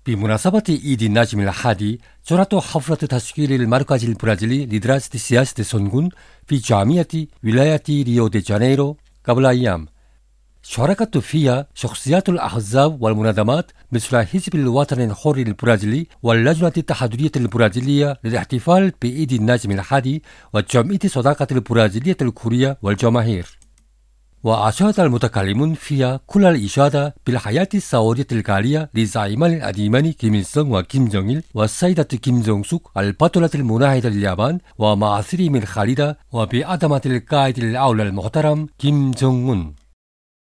بمناسبة عيد النجم الحادي جرت حفلة تشكيل المركز البرازيلي لدراسة سياسة السنغون في جامعة ولاية ريو دي جانيرو قبل أيام. شاركت فيها شخصيات الأحزاب والمنظمات مثل حزب الوطن الحر البرازيلي واللجنة التحضيرية البرازيلية للاحتفال بعيد النجم الحادي وجمعية صداقة البرازيلية الكورية والجماهير. وأشاد المتكلمون فيها كل الإشادة بالحياة الثورية الغالية لزعيمان القديمان كيم إل سونغ وكيم جونغ إل والسيدة كيم جونغ سوك البطلة المناهضة لليابان ومعاصرهم الخالدة وبعظمة القائد الأول المحترم كيم جونغ أون.